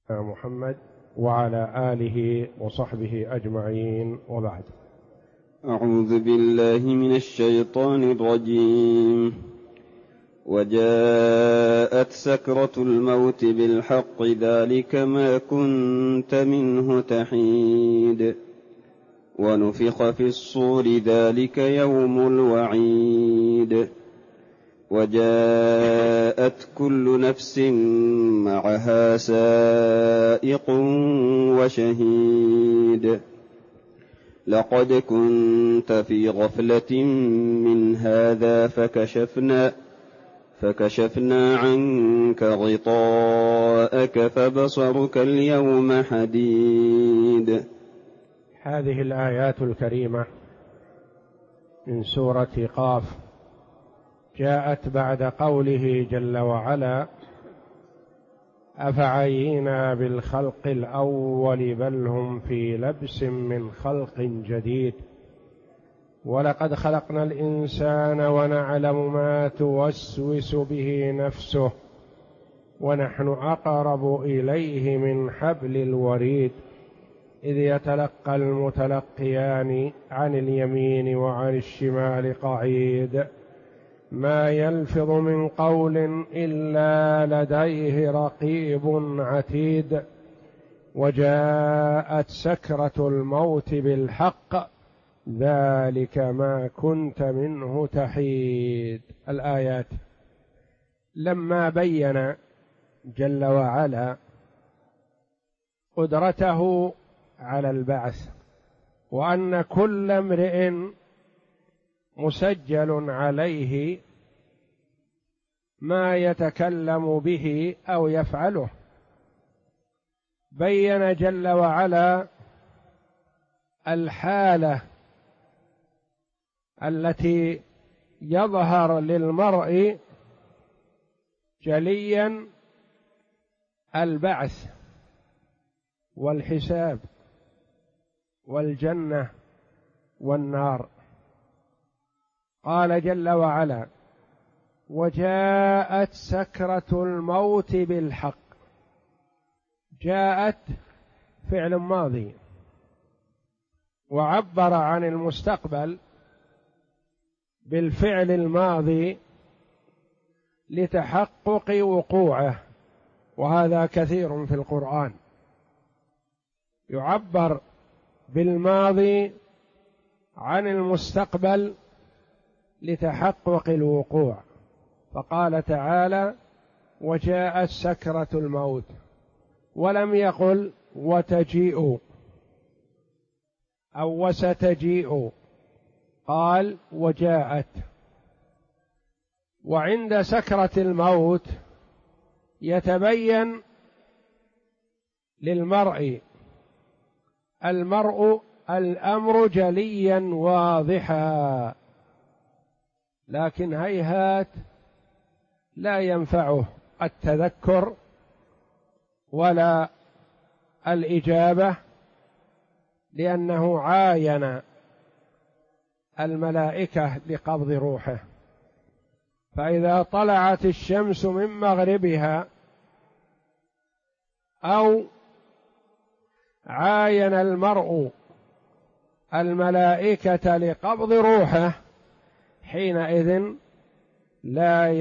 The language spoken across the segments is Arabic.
محمد وعلى آله وصحبه أجمعين، وبعد. أعوذ بالله من الشيطان الرجيم. وجاءت سكرة الموت بالحق ذلك ما كنت منه تحيد ونفخ في الصور ذلك يوم الوعيد وجاءت كل نفس معها سائق وشهيد لقد كنت في غفلة من هذا فكشفنا عنك غطاءك فبصرك اليوم حديد. هذه الآيات الكريمة من سورة قاف جاءت بعد قوله جل وعلا: أفعينا بالخلق الأول بل هم في لبس من خلق جديد ولقد خلقنا الإنسان ونعلم ما توسوس به نفسه ونحن أقرب إليه من حبل الوريد إذ يتلقى المتلقيان عن اليمين وعن الشمال قعيد ما يلفظ من قول إلا لديه رقيب عتيد وجاءت سكرة الموت بالحق ذلك ما كنت منه تحيد. الآيات لما بين جل وعلا قدرته على البعث وأن كل امرئ مسجل عليه ما يتكلم به أو يفعله، بين جل وعلا الحالة التي يظهر للمرء جليا البعث والحساب والجنة والنار. قال جل وعلا: وجاءت سكرة الموت بالحق. جاءت فعل ماضي وعبر عن المستقبل بالفعل الماضي لتحقق وقوعه، وهذا كثير في القرآن، يعبر بالماضي عن المستقبل لتحقق الوقوع. فقال تعالى: وجاءت سكرة الموت، ولم يقل وتجيء أو وستجيء، قال وجاءت. وعند سكرة الموت يتبين للمرء الأمر جليا واضحا، لكن هيهات لا ينفعه التذكر ولا الإجابة، لأنه عاين الملائكة لقبض روحه. فإذا طلعت الشمس من مغربها أو عاين المرء الملائكة لقبض روحه حينئذ لا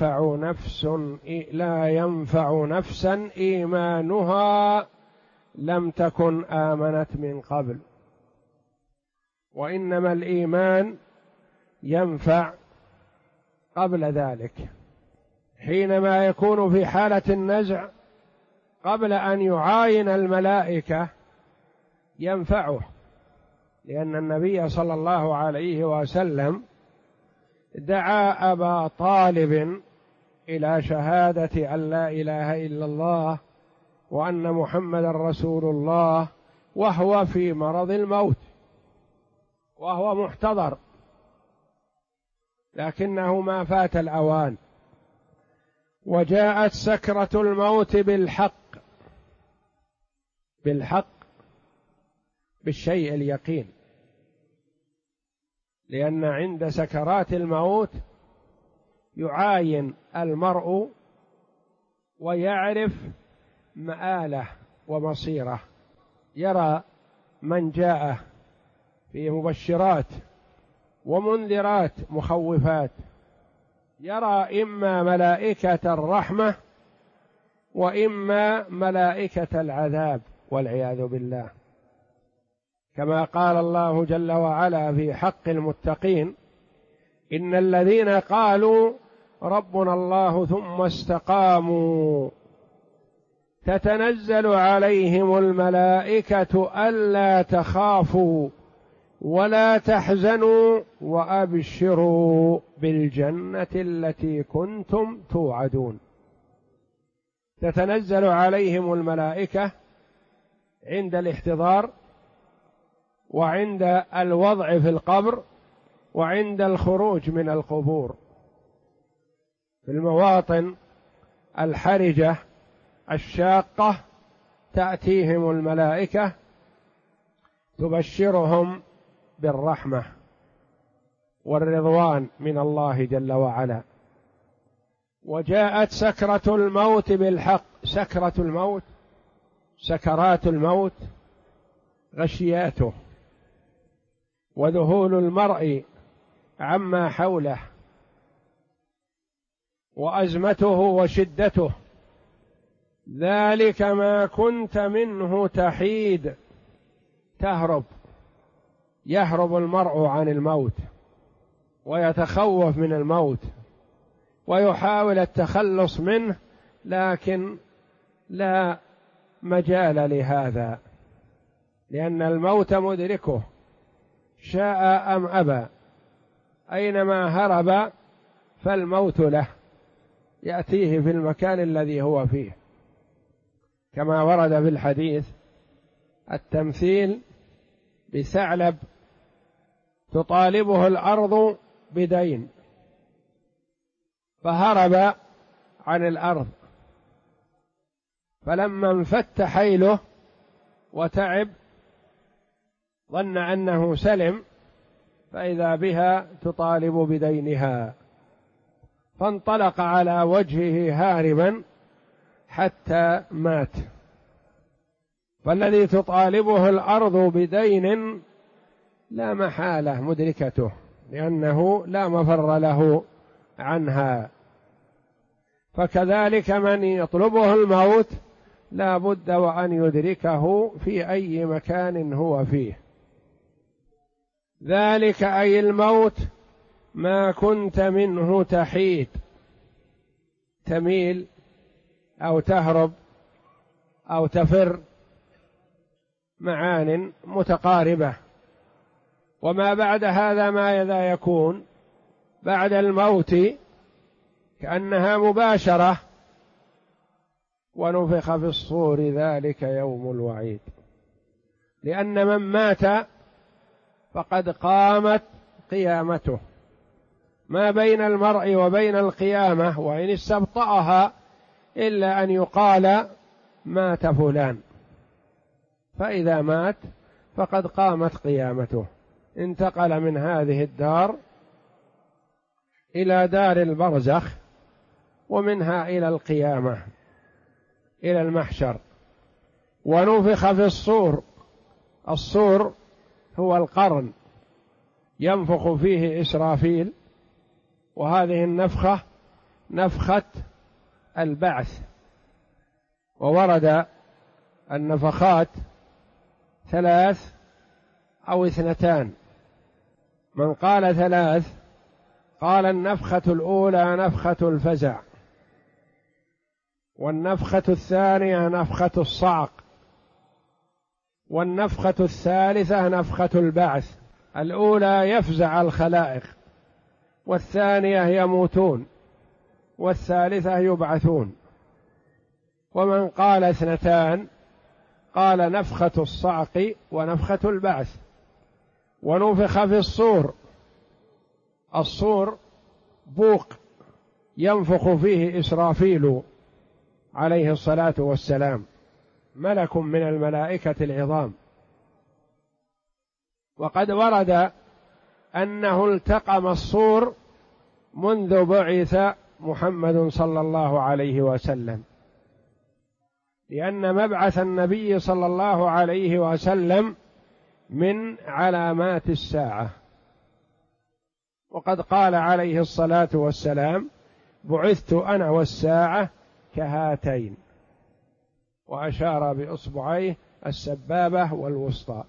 ينفع نفسا إيمانها لم تكن آمنت من قبل، وإنما الإيمان ينفع قبل ذلك. حينما يكون في حالة النزع قبل أن يعاين الملائكة ينفعه، لأن النبي صلى الله عليه وسلم دعا أبا طالب إلى شهادة أن لا إله إلا الله وأن محمدا رسول الله وهو في مرض الموت وهو محتضر، لكنه ما فات الأوان. وجاءت سكرة الموت بالحق بالشيء اليقين، لأن عند سكرات الموت يعاين المرء ويعرف مآلة ومصيره، يرى من جاءه في مبشرات ومنذرات مخوفات، يرى إما ملائكة الرحمة وإما ملائكة العذاب والعياذ بالله، كما قال الله جل وعلا في حق المتقين: إن الذين قالوا ربنا الله ثم استقاموا تتنزل عليهم الملائكة ألا تخافوا ولا تحزنوا وأبشروا بالجنة التي كنتم توعدون. تتنزل عليهم الملائكة عند الاحتضار، وعند الوضع في القبر، وعند الخروج من القبور، في المواطن الحرجة الشاقة تأتيهم الملائكة تبشرهم بالرحمة والرضوان من الله جل وعلا. وجاءت سكرة الموت بالحق. سكرة الموت، سكرات الموت غشياته وذهول المرء عما حوله وأزمته وشدته، ذلك ما كنت منه تحيد. تهرب، يهرب المرء عن الموت ويتخوف من الموت ويحاول التخلص منه، لكن لا مجال لهذا، لأن الموت مدركه شاء أم أبى. أينما هرب فالموت له، يأتيه في المكان الذي هو فيه، كما ورد في الحديث التمثيل بثعلب تطالبه الأرض بدين، فهرب عن الأرض، فلما انفت حيله وتعب ظن أنه سلم، فإذا بها تطالب بدينها، فانطلق على وجهه هاربا حتى مات. فالذي تطالبه الأرض بدين لا محالة مدركته، لأنه لا مفر له عنها. فكذلك من يطلبه الموت لا بد وأن يدركه في أي مكان هو فيه. ذلك أي الموت ما كنت منه تحيد، تميل أو تهرب أو تفر، معان متقاربة. وما بعد هذا ماذا يكون بعد الموت؟ كأنها مباشرة: ونفخ في الصور ذلك يوم الوعيد. لأن من مات فقد قامت قيامته، ما بين المرء وبين القيامة وإن استبطأها إلا أن يقال مات فلان، فإذا مات فقد قامت قيامته، انتقل من هذه الدار إلى دار البرزخ، ومنها إلى القيامة إلى المحشر. ونفخ في الصور. الصور هو القرن، ينفخ فيه إسرافيل، وهذه النفخة نفخة البعث. وورد النفخات 3 أو 2، من قال 3 قال النفخة الأولى نفخة الفزع، والنفخة الثانية نفخة الصعق، والنفخة الثالثة نفخة البعث. الأولى يفزع الخلائق، والثانية يموتون، والثالثة يبعثون. ومن قال 2 قال نفخة الصعق ونفخة البعث. ونفخ في الصور. الصور بوق ينفخ فيه إسرافيل عليه الصلاة والسلام، ملك من الملائكة العظام. وقد ورد أنه التقم الصور منذ بعث محمد صلى الله عليه وسلم، لأن مبعث النبي صلى الله عليه وسلم من علامات الساعة، وقد قال عليه الصلاة والسلام: بعثت أنا والساعة كهاتين، وأشار بإصبعيه السبابة والوسطى،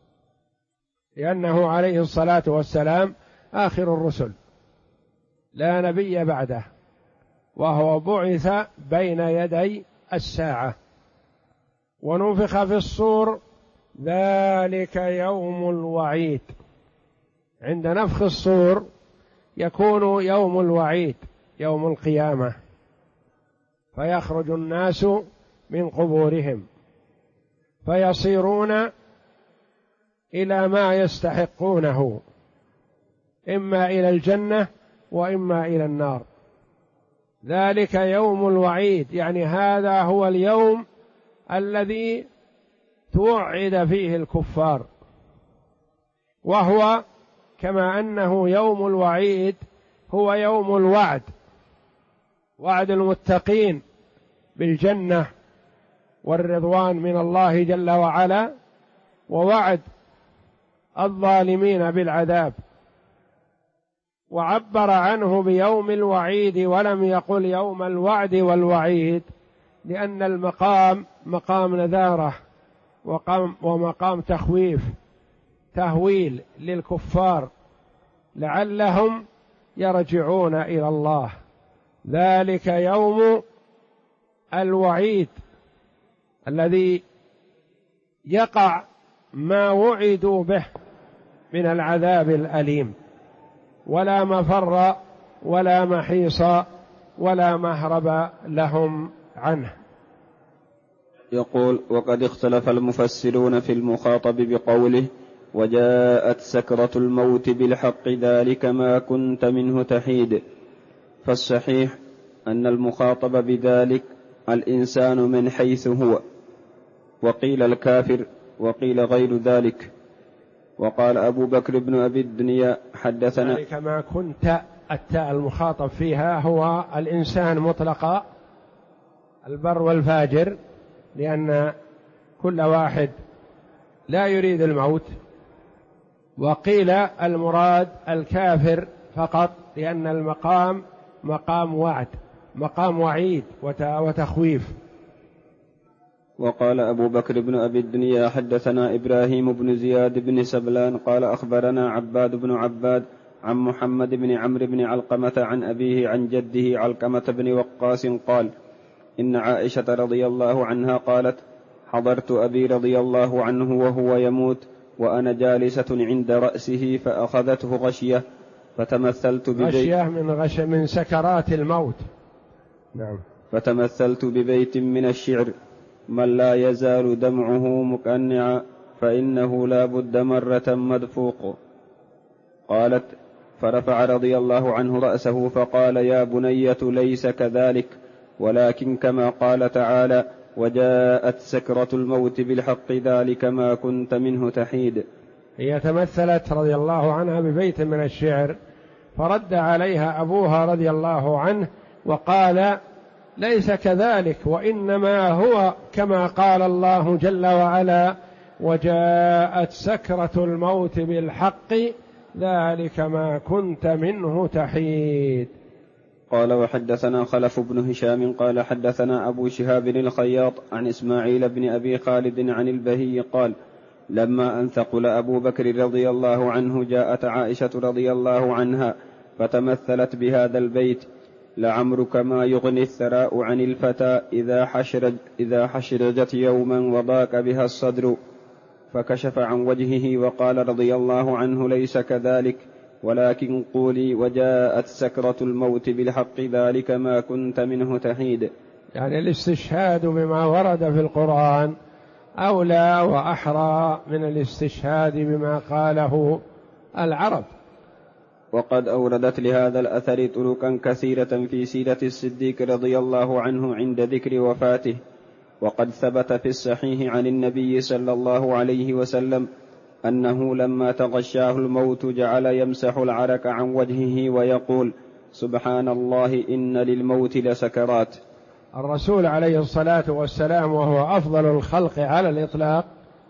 لأنه عليه الصلاة والسلام آخر الرسل لا نبي بعده، وهو بعث بين يدي الساعة. ونفخ في الصور ذلك يوم الوعيد. عند نفخ الصور يكون يوم الوعيد، يوم القيامة، فيخرج الناس من قبورهم فيصيرون إلى ما يستحقونه، إما إلى الجنة وإما إلى النار. ذلك يوم الوعيد، يعني هذا هو اليوم الذي توعد فيه الكفار، وهو كما أنه يوم الوعيد هو يوم الوعد، وعد المتقين بالجنة والرضوان من الله جل وعلا، ووعد الظالمين بالعذاب. وعبر عنه بيوم الوعيد ولم يقل يوم الوعد والوعيد، لأن المقام مقام نذارة ومقام تخويف تهويل للكفار لعلهم يرجعون إلى الله. ذلك يوم الوعيد الذي يقع ما وعدوا به من العذاب الأليم، ولا مفر ولا محيص ولا مهرب لهم عنه. يقول: وقد اختلف المفسرون في المخاطب بقوله: وجاءت سكرة الموت بالحق ذلك ما كنت منه تحيد. فالصحيح أن المخاطب بذلك الإنسان من حيث هو، وقيل الكافر، وقيل غير ذلك. وقال أبو بكر بن أبي الدنيا حدثنا: ذلك ما كنت، التاء المخاطب فيها هو الإنسان مطلقا، البر والفاجر، لأن كل واحد لا يريد الموت. وقيل المراد الكافر فقط، لأن المقام مقام وعد، مقام وعيد وتخويف. وقال أبو بكر بن أبي الدنيا حدثنا إبراهيم بن زياد بن سبلان قال أخبرنا عباد بن عباد عن محمد بن عمرو بن علقمة عن أبيه عن جده علقمة بن وقاص قال: إن عائشة رضي الله عنها قالت: حضرت أبي رضي الله عنه وهو يموت وأنا جالسة عند رأسه فأخذته غشية فتمثلت غشية من سكرات الموت. نعم. فتمثلت ببيت من الشعر: من لا يزال دمعه مقنعا فإنه لا بد مرة مدفوق. قالت: فرفع رضي الله عنه رأسه فقال: يا بنية ليس كذلك، ولكن كما قال تعالى: وجاءت سكرة الموت بالحق ذلك ما كنت منه تحيد. هي تمثلت رضي الله عنها ببيت من الشعر، فرد عليها أبوها رضي الله عنه وقال: ليس كذلك، وإنما هو كما قال الله جل وعلا: وجاءت سكرة الموت بالحق ذلك ما كنت منه تحيد. قال: وحدثنا خلف بن هشام قال حدثنا أبو شهاب الخياط عن إسماعيل بن أبي خالد عن البهي قال: لما أن ثقل أبو بكر رضي الله عنه جاءت عائشة رضي الله عنها فتمثلت بهذا البيت: لعمرك ما يغني الثراء عن الفتى إذا حشرجت يوما وضاق بها الصدر. فكشف عن وجهه وقال رضي الله عنه: ليس كذلك، ولكن قولي: وجاءت سكرة الموت بالحق ذلك ما كنت منه تحيد. يعني الاستشهاد بما ورد في القرآن أولى وأحرى من الاستشهاد بما قاله العرب. وقد أوردت لهذا الأثر طرقا كثيرة في سيرة الصديق رضي الله عنه عند ذكر وفاته. وقد ثبت في الصحيح عن النبي صلى الله عليه وسلم أنه لما تغشاه الموت جعل يمسح العرق عن وجهه ويقول: سبحان الله إن للموت لسكرات. الرسول عليه الصلاة والسلام وهو أفضل الخلق على الإطلاق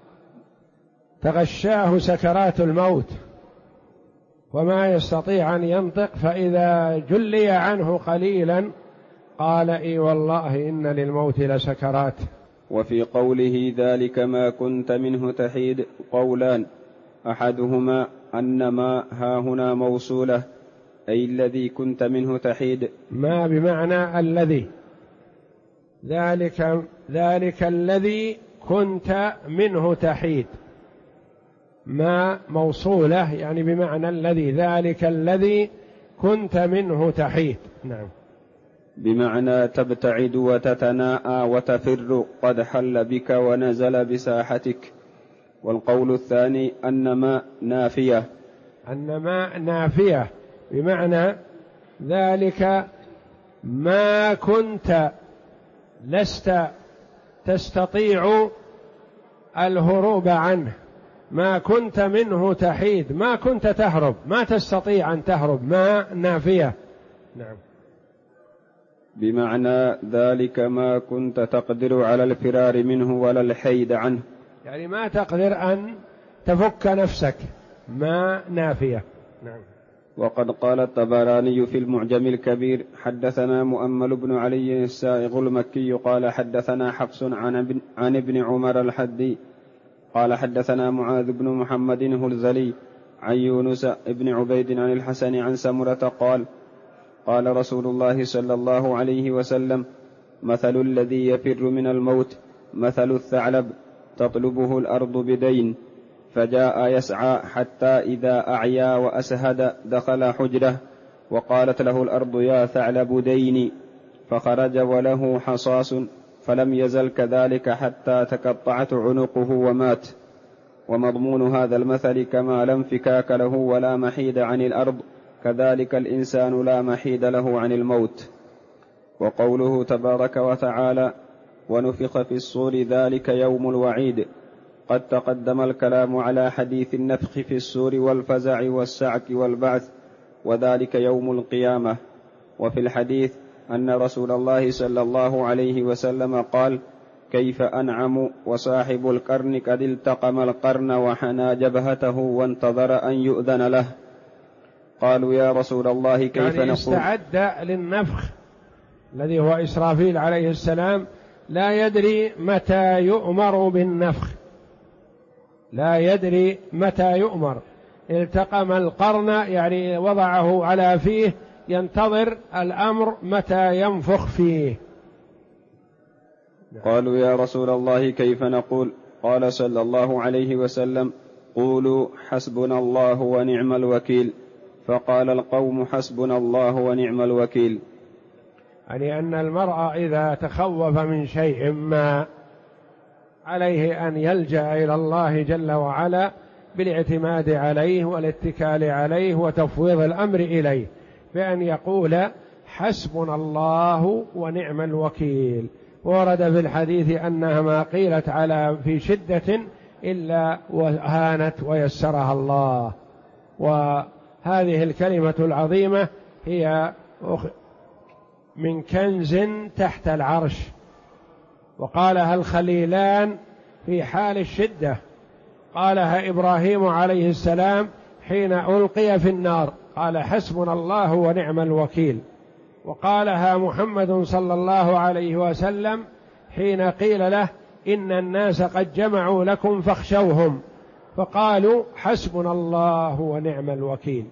تغشاه سكرات الموت وما يستطيع أن ينطق، فإذا جلي عنه قليلا قال إي والله إن للموت لسكرات. وفي قوله ذلك ما كنت منه تحيد قولان، أحدهما أن ما ها هنا موصولة أي الذي كنت منه تحيد، ما بمعنى الذي، ذلك الذي كنت منه تحيد، ما موصولة يعني بمعنى الذي، ذلك الذي كنت منه تحيد. نعم، بمعنى تبتعد وتتناءى وتفر قد حل بك ونزل بساحتك. والقول الثاني أن ما نافية، أن ما نافية بمعنى ذلك ما كنت لست تستطيع الهروب عنه، ما كنت منه تحيد، ما كنت تهرب، ما تستطيع أن تهرب، ما نافية. نعم، بمعنى ذلك ما كنت تقدر على الفرار منه ولا الحيد عنه، يعني ما تقدر أن تفك نفسك، ما نافية. نعم. وقد قال الطبراني في المعجم الكبير حدثنا مؤمل بن علي السائغ المكي قال حدثنا حفص عن ابن عمر الحدي قال حدثنا معاذ بن محمد الهذلي عن يونس بن عبيد عن الحسن عن سمرة قال قال رسول الله صلى الله عليه وسلم مثل الذي يفر من الموت مثل الثعلب تطلبه الأرض بدين فجاء يسعى حتى إذا أعيا وأسهد دخل حجره وقالت له الأرض يا ثعلب ديني فخرج وله حصاص فلم يزل كذلك حتى تقطعت عنقه ومات. ومضمون هذا المثل كما لا انفكاك له ولا محيد عن الأرض كذلك الإنسان لا محيد له عن الموت. وقوله تبارك وتعالى ونفخ في الصور ذلك يوم الوعيد قد تقدم الكلام على حديث النفخ في الصور والفزع والصعق والبعث وذلك يوم القيامة. وفي الحديث أن رسول الله صلى الله عليه وسلم قال كيف أنعم وصاحب القرن قد التقم القرن وحنى جبهته وانتظر أن يؤذن له. قالوا يا رسول الله كيف يعني نقول؟ استعد للنفخ الذي هو إسرافيل عليه السلام، لا يدري متى يؤمر بالنفخ، لا يدري متى يؤمر. التقم القرن يعني وضعه على فيه ينتظر الأمر متى ينفخ فيه. قالوا يا رسول الله كيف نقول؟ قال صلى الله عليه وسلم قولوا حسبنا الله ونعم الوكيل. فقال القوم حسبنا الله ونعم الوكيل. يعني أن المرء إذا تخوف من شيء ما عليه أن يلجأ إلى الله جل وعلا بالاعتماد عليه والاتكال عليه وتفويض الأمر إليه، بأن يقول حسبنا الله ونعم الوكيل. ورد في الحديث أنها ما قيلت على في شدة إلا وهانت ويسرها الله. وهذه الكلمة العظيمة هي من كنز تحت العرش، وقالها الخليلان في حال الشدة، قالها إبراهيم عليه السلام حين ألقي في النار قال حسبنا الله ونعم الوكيل، وقالها محمد صلى الله عليه وسلم حين قيل له إن الناس قد جمعوا لكم فاخشوهم فقالوا حسبنا الله ونعم الوكيل.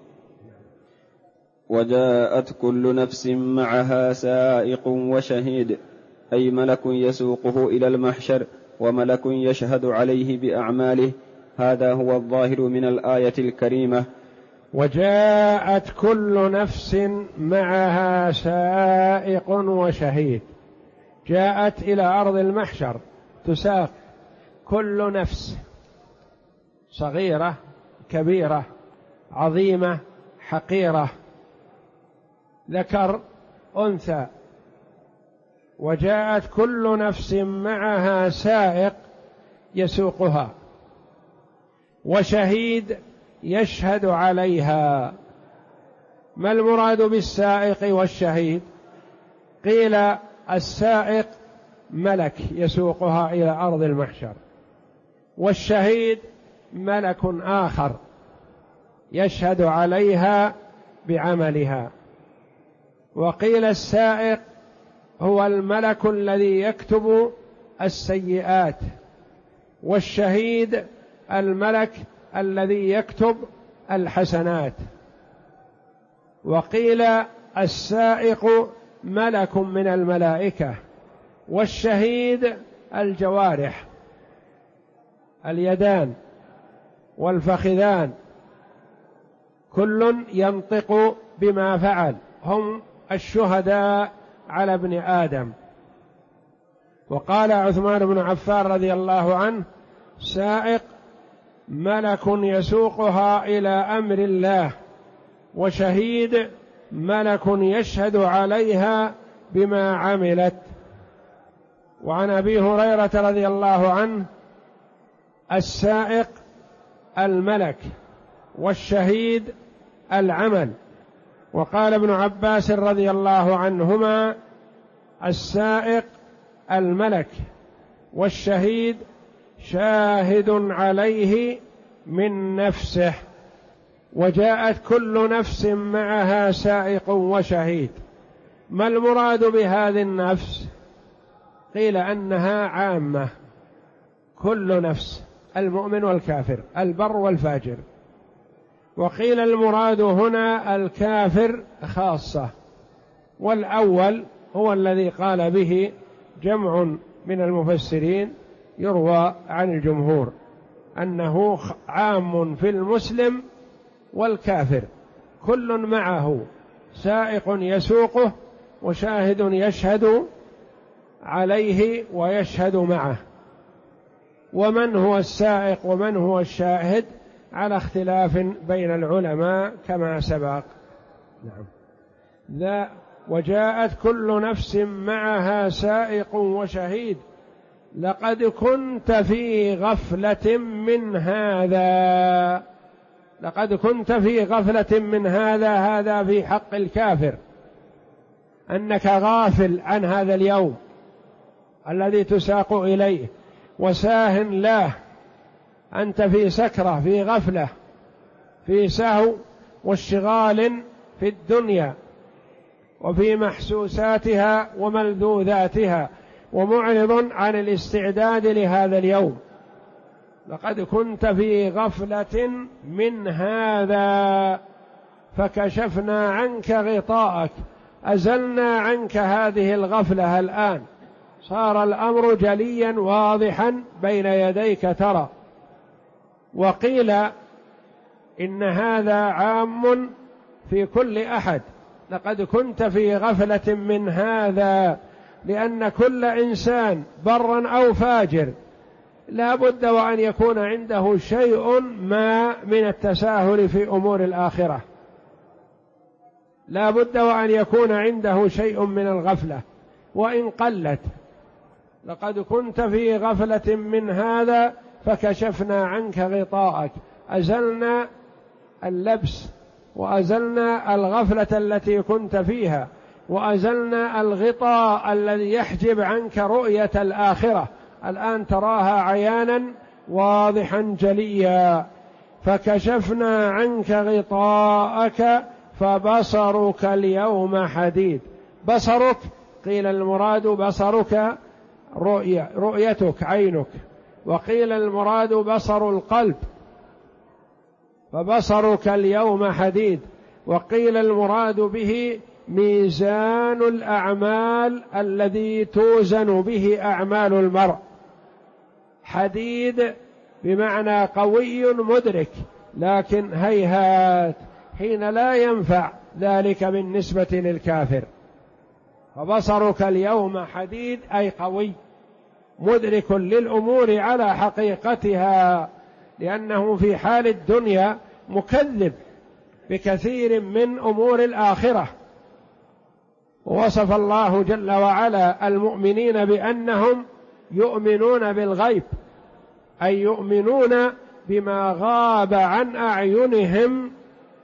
وجاءت كل نفس معها سائق وشهيد، أي ملك يسوقه إلى المحشر وملك يشهد عليه بأعماله. هذا هو الظاهر من الآية الكريمة. وجاءت كل نفس معها سائق وشهيد، جاءت إلى أرض المحشر تساق كل نفس، صغيرة كبيرة عظيمة حقيرة، ذكر أنثى. وجاءت كل نفس معها سائق يسوقها وشهيد يشهد عليها. ما المراد بالسائق والشهيد؟ قيل السائق ملك يسوقها إلى أرض المحشر، والشهيد ملك آخر يشهد عليها بعملها. وقيل السائق هو الملك الذي يكتب السيئات، والشهيد الملك الذي يكتب الحسنات. وقيل السائق ملك من الملائكة، والشهيد الجوارح، اليدان والفخذان، كل ينطق بما فعل، هم الشهداء على ابن آدم. وقال عثمان بن عفان رضي الله عنه: سائق ملك يسوقها إلى أمر الله، وشهيد ملك يشهد عليها بما عملت. وعن أبي هريرة رضي الله عنه: السائق الملك، والشهيد العمل. وقال ابن عباس رضي الله عنهما: السائق الملك، والشهيد شاهد عليه من نفسه. وجاءت كل نفس معها سائق وشهيد. ما المراد بهذه النفس؟ قيل أنها عامة، كل نفس، المؤمن والكافر، البر والفاجر. وقيل المراد هنا الكافر خاصة، والأول هو الذي قال به جمع من المفسرين، يروى عن الجمهور أنه عام في المسلم والكافر، كل معه سائق يسوقه وشاهد يشهد عليه ويشهد معه. ومن هو السائق ومن هو الشاهد على اختلاف بين العلماء كما سبق. نعم. وجاءت كل نفس معها سائق وشهيد. لقد كنت في غفلة من هذا، لقد كنت في غفلة من هذا، هذا في حق الكافر، أنك غافل عن هذا اليوم الذي تساق إليه وساه له، أنت في سكرة، في غفلة، في سهو واشتغال في الدنيا وفي محسوساتها وملذوذاتها، ومعرض عن الاستعداد لهذا اليوم. لقد كنت في غفلة من هذا فكشفنا عنك غطاءك، أزلنا عنك هذه الغفلة، الآن صار الأمر جليا واضحا بين يديك ترى. وقيل إن هذا عام في كل أحد، لقد كنت في غفلة من هذا، لأن كل إنسان برا أو فاجر لا بد وأن يكون عنده شيء ما من التساهل في أمور الآخرة، لا بد وأن يكون عنده شيء من الغفلة وإن قلت. لقد كنت في غفلة من هذا فكشفنا عنك غطاءك، أزلنا اللبس وأزلنا الغفلة التي كنت فيها، وأزلنا الغطاء الذي يحجب عنك رؤية الآخرة، الآن تراها عيانا واضحا جليا. فكشفنا عنك غطاءك فبصرك اليوم حديد. بصرك قيل المراد بصرك رؤيتك عينك، وقيل المراد بصر القلب، فبصرك اليوم حديد. وقيل المراد به ميزان الأعمال الذي توزن به أعمال المرء، حديد بمعنى قوي مدرك، لكن هيهات حين لا ينفع ذلك بالنسبة للكافر. فبصرك اليوم حديد أي قوي مدرك للأمور على حقيقتها، لأنه في حال الدنيا مكذب بكثير من أمور الآخرة. ووصف الله جل وعلا المؤمنين بأنهم يؤمنون بالغيب، أي يؤمنون بما غاب عن أعينهم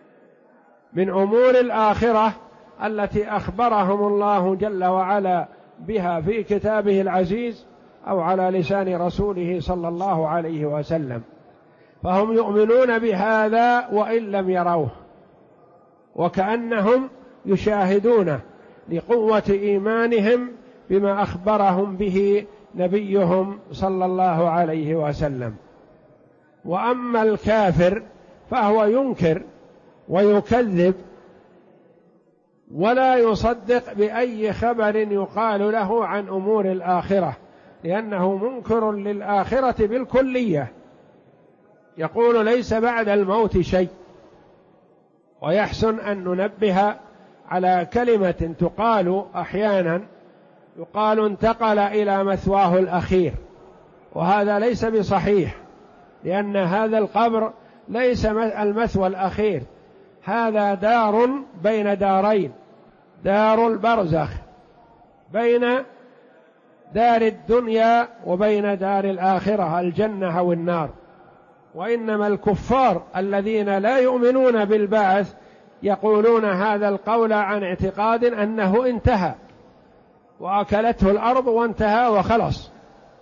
من أمور الآخرة التي أخبرهم الله جل وعلا بها في كتابه العزيز أو على لسان رسوله صلى الله عليه وسلم، فهم يؤمنون بهذا وإن لم يروه، وكأنهم يشاهدونه لقوة إيمانهم بما أخبرهم به نبيهم صلى الله عليه وسلم. وأما الكافر فهو ينكر ويكذب ولا يصدق بأي خبر يقال له عن أمور الآخرة، لأنه منكر للآخرة بالكلية، يقول ليس بعد الموت شيء. ويحسن أن ننبه على كلمة تقال أحيانا، يقال انتقل إلى مثواه الأخير، وهذا ليس بصحيح، لأن هذا القبر ليس المثوى الأخير، هذا دار بين دارين، دار البرزخ بين دار الدنيا وبين دار الآخرة الجنة أو النار. وإنما الكفار الذين لا يؤمنون بالبعث يقولون هذا القول عن اعتقاد أنه انتهى وأكلته الأرض وانتهى وخلص،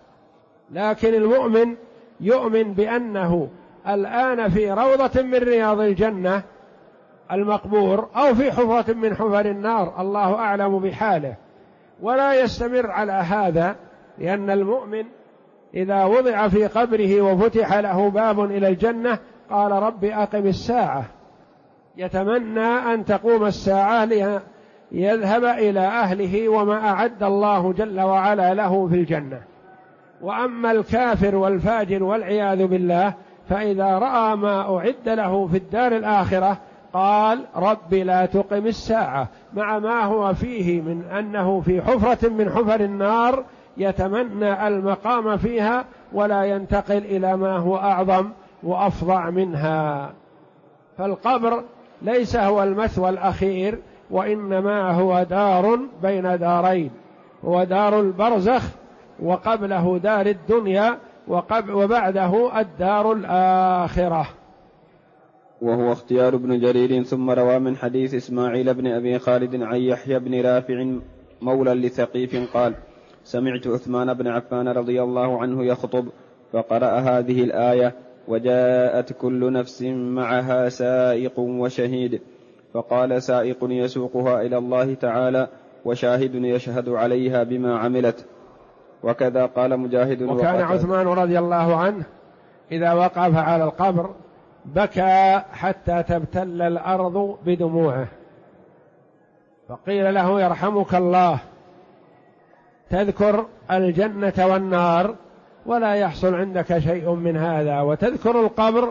لكن المؤمن يؤمن بأنه الآن في روضة من رياض الجنة المقبور أو في حفرة من حفر النار، الله أعلم بحاله، ولا يستمر على هذا، لأن المؤمن إذا وضع في قبره وفتح له باب إلى الجنة قال رب أقم الساعة، يتمنى أن تقوم الساعة ليذهب إلى أهله وما أعد الله جل وعلا له في الجنة. وأما الكافر والفاجر والعياذ بالله فإذا رأى ما أعد له في الدار الآخرة قال رب لا تقم الساعة، مع ما هو فيه من أنه في حفرة من حفر النار يتمنى المقام فيها ولا ينتقل إلى ما هو أعظم وأفظع منها. فالقبر ليس هو المثوى الأخير، وإنما هو دار بين دارين، هو دار البرزخ وقبله دار الدنيا وبعده الدار الآخرة. وهو اختيار ابن جرير. ثم روى من حديث إسماعيل بن أبي خالد عن يحيى بن رافع مولى لثقيف قال سمعت عثمان بن عفان رضي الله عنه يخطب فقرأ هذه الآية وجاءت كل نفس معها سائق وشهيد، فقال سائق يسوقها إلى الله تعالى وشاهد يشهد عليها بما عملت. وكذا قال مجاهد. وكان عثمان رضي الله عنه إذا وقف على القبر بكى حتى تبتل الأرض بدموعه، فقيل له يرحمك الله تذكر الجنة والنار ولا يحصل عندك شيء من هذا، وتذكر القبر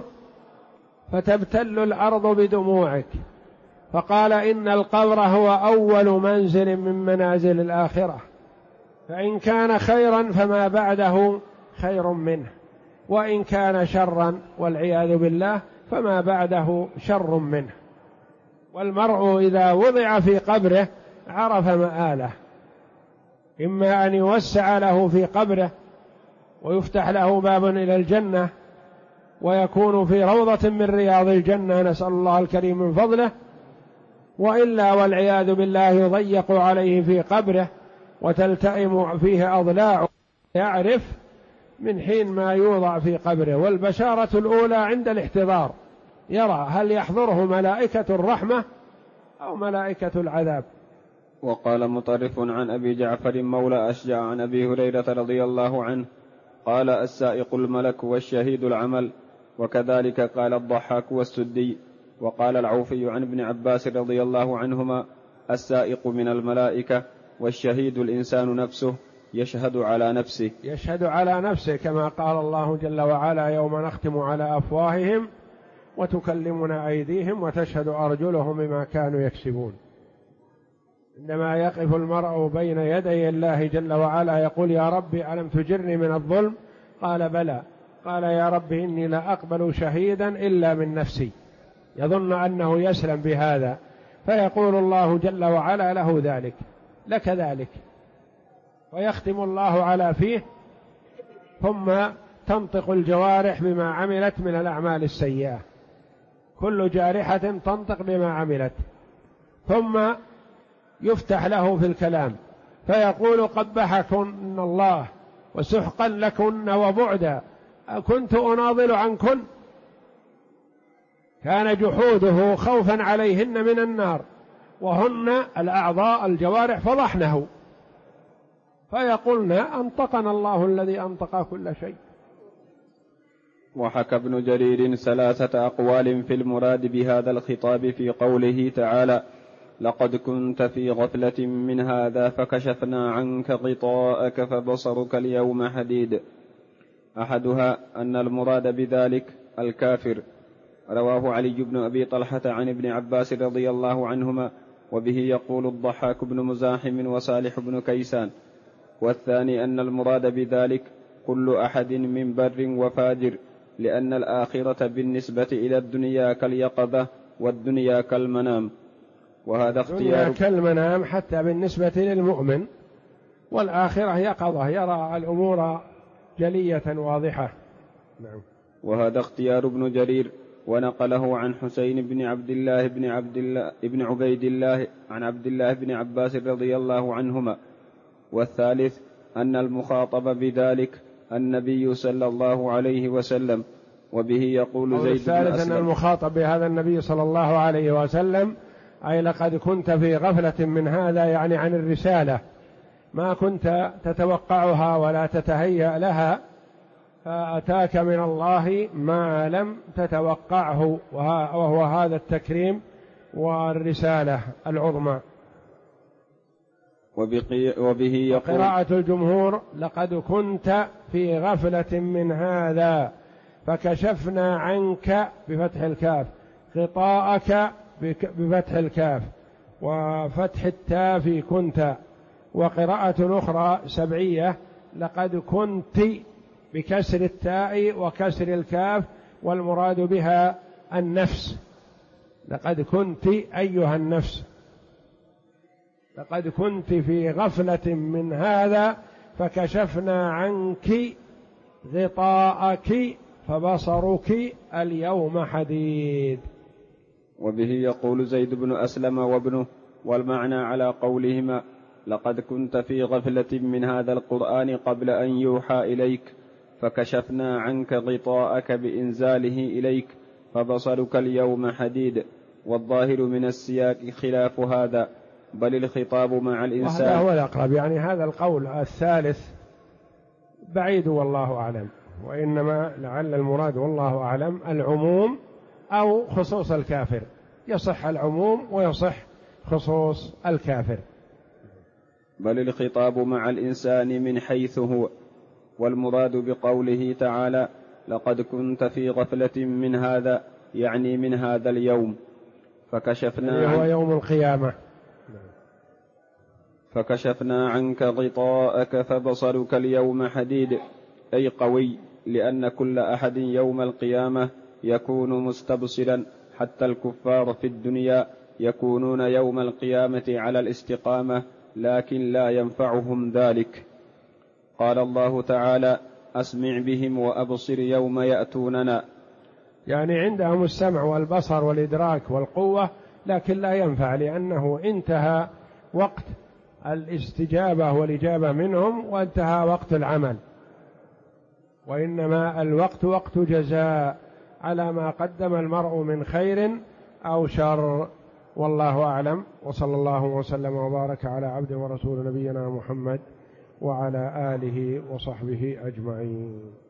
فتبتل الأرض بدموعك. فقال إن القبر هو أول منزل من منازل الآخرة، فإن كان خيرا فما بعده خير منه، وإن كان شرا والعياذ بالله فما بعده شر منه. والمرء إذا وضع في قبره عرف مآله، إما أن يوسع له في قبره ويفتح له باب إلى الجنة ويكون في روضة من رياض الجنة، نسأل الله الكريم من فضله، وإلا والعياذ بالله يضيق عليه في قبره وتلتئم فيه أضلاعه، يعرف من حين ما يوضع في قبره. والبشارة الأولى عند الاحتضار، يرى هل يحضره ملائكة الرحمة أو ملائكة العذاب. وقال مطرف عن أبي جعفر مولى أشجع عن أبي هريرة رضي الله عنه قال السائق الملك والشهيد العمل، وكذلك قال الضحاك والسدي. وقال العوفي عن ابن عباس رضي الله عنهما السائق من الملائكة والشهيد الإنسان نفسه يشهد على نفسه. يشهد على نفسه كما قال الله جل وعلا يوم نختم على أفواههم وتكلمنا أيديهم وتشهد أرجلهم بما كانوا يكسبون. عندما يقف المرء بين يدي الله جل وعلا يقول يا رب ألم تجرني من الظلم؟ قال بلى. قال يا رب إني لا أقبل شهيدا إلا من نفسي، يظن أنه يسلم بهذا، فيقول الله جل وعلا له ذلك، لك ذلك، ويختم الله على فيه، ثم تنطق الجوارح بما عملت من الأعمال السيئة، كل جارحة تنطق بما عملت، ثم يفتح له في الكلام فيقول قبحكن الله وسحقا لكن وبعدا كنت أناضل عنكن. كان جحوده خوفا عليهن من النار، وهن الأعضاء الجوارح فضحنه، فيقولن أنطقنا الله الذي أنطق كل شيء. وحكى ابن جرير 3 أقوال في المراد بهذا الخطاب في قوله تعالى: لقد كنت في غفلة من هذا فكشفنا عنك غطاءك فبصرك اليوم حديد. أحدها أن المراد بذلك الكافر، رواه علي بن أبي طلحة عن ابن عباس رضي الله عنهما، وبه يقول الضحاك بن مزاحم وصالح بن كيسان. والثاني أن المراد بذلك كل أحد من بر وفاجر، لأن الآخرة بالنسبة إلى الدنيا كاليقظة والدنيا كالمنام، وهذا اختيار كالمنام حتى بالنسبة للمؤمن، والآخرة يقظة يرى الأمور جلية واضحة. نعم. وهذا اختيار ابن جرير، ونقله عن حسين بن بن عبيد الله عن عبد الله بن عباس رضي الله عنهما. والثالث أن المخاطب بذلك النبي صلى الله عليه وسلم، وبه يقول زيد بن أسلم. الثالث أن المخاطب بهذا النبي صلى الله عليه وسلم، أي لقد كنت في غفلة من هذا، يعني عن الرسالة، ما كنت تتوقعها ولا تتهيأ لها، فأتاك من الله ما لم تتوقعه، وهو هذا التكريم والرسالة العظمى. وبه يقول قراءة الجمهور: لقد كنت في غفلة من هذا فكشفنا عنك بفتح الكاف، غطاءك بفتح الكاف وفتح التاء في كنت. وقراءة أخرى سبعية: لقد كنت بكسر التاء وكسر الكاف، والمراد بها النفس. لقد كنت أيها النفس، لقد كنت في غفلة من هذا فكشفنا عنك غطاءك فبصرك اليوم حديد. وبه يقول زيد بن أسلم وابنه، والمعنى على قولهما: لقد كنت في غفلة من هذا القرآن قبل أن يوحى إليك فكشفنا عنك غطاءك بإنزاله إليك فبصرك اليوم حديد. والظاهر من السياق خلاف هذا، بل الخطاب مع الإنسان. وهذا هو الأقرب، يعني هذا القول الثالث بعيد والله أعلم، وإنما لعل المراد والله أعلم العموم أو خصوص الكافر، يصح العموم ويصح خصوص الكافر. بل الخطاب مع الإنسان من حيث هو، والمراد بقوله تعالى: لقد كنت في غفلة من هذا، يعني من هذا اليوم، هو يوم القيامة. فكشفنا عنك غطاءك فبصرك اليوم حديد، أي قوي، لأن كل أحد يوم القيامة يكون مستبصرا، حتى الكفار في الدنيا يكونون يوم القيامة على الاستقامة، لكن لا ينفعهم ذلك. قال الله تعالى: أسمع بهم وأبصر يوم يأتوننا، يعني عندهم السمع والبصر والإدراك والقوة، لكن لا ينفع، لأنه انتهى وقت الاستجابة والإجابة منهم، وانتهى وقت العمل، وإنما الوقت وقت جزاء على ما قدم المرء من خير أو شر. والله أعلم، وصلى الله وسلم وبارك على عبد ورسول نبينا محمد وعلى آله وصحبه أجمعين.